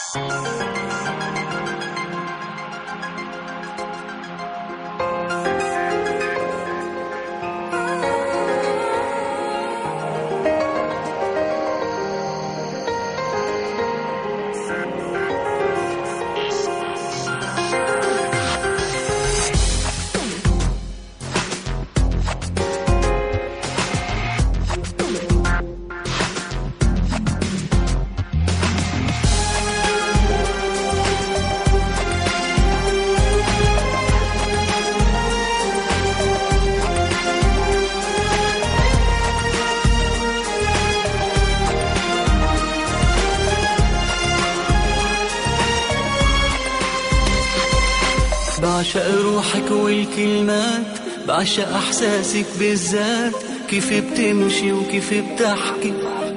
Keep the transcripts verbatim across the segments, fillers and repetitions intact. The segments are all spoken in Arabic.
بعشق روحك والكلمات، بعشق احساسك بالذات، كيف بتمشي وكيف بتحكي.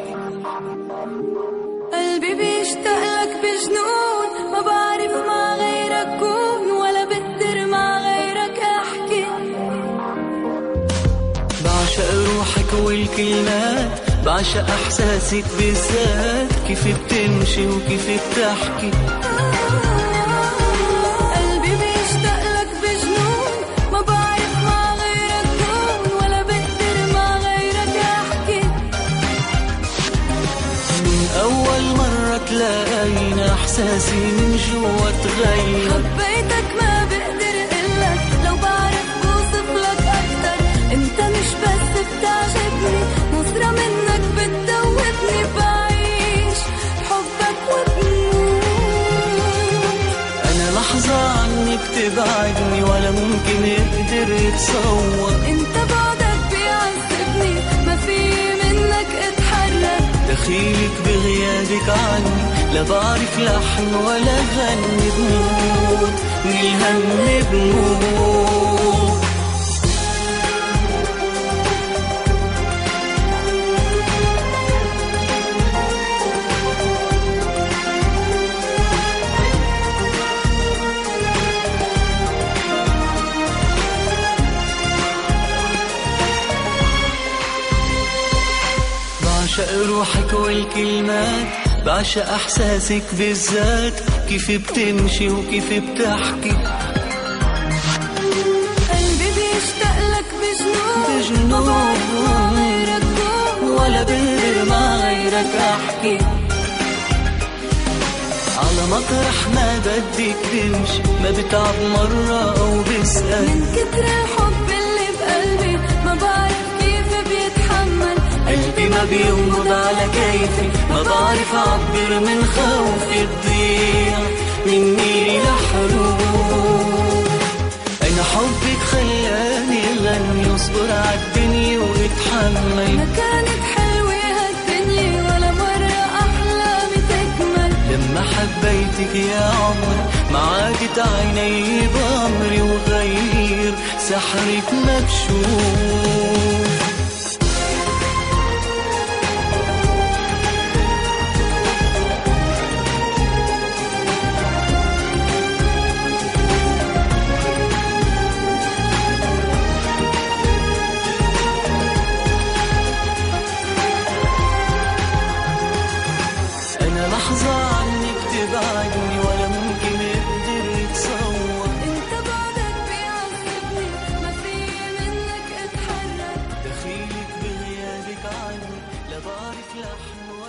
قلبي بيشتاق لك بجنون، ما بعرف مع غيرك كون، ولا بقدر مع غيرك احكي. بعشق روحك والكلمات، بعشق احساسك بالذات، كيف بتمشي وكيف بتحكي. تلاقينا احساسي من جوا تغير. حبيتك ما بقدر اقلك، لو بعرف بوصف لك اكتر. انت مش بس بتعجبني، نظرة منك بتدوبني، بعيش حبك وبموت. انا لحظة عنك تبعدني، ولا ممكن اقدر اتصور. انت بعدك بيعذبني، ما في منك اتحرك. دخيلك بغيابك عني، لا بعرف لحن ولا غني، بموت من الهم بموت. بعشق روحك والكلمات، بعشق احساسك بالذات، كيف بتمشي وكيف بتحكي. قلبي بيشتاق لك بجنون، بجنون، ما بعرف مع غيرك كون، ولا بقدر مع غيرك احكي. على مطرح ما بدك تمشي، ما بتعب مرة او بسأل. من كتر الحب اللي بقلبي، ما بعرف كيف بيتحمل. قلبي ما بينبض على كيفي، ما بعرف أعبر من خوفي تضيع مني لحروف. أنا حبك خلاني أغني، واصبر عالدنيا واتحمل. ما كانت حلوة هالدنيا، ولا مرة أحلامي تكمل. لما حبيتك يا عمري، ما عادت عيني بأمري، وغير سحرك مكشوف. لحظة عنك تبعدني، ولا ممكن اقدر اتصور. انت بعدك بيعذبني، ما في منك اتحرك. دخيلك بغيابك عني، لا بعرف لحن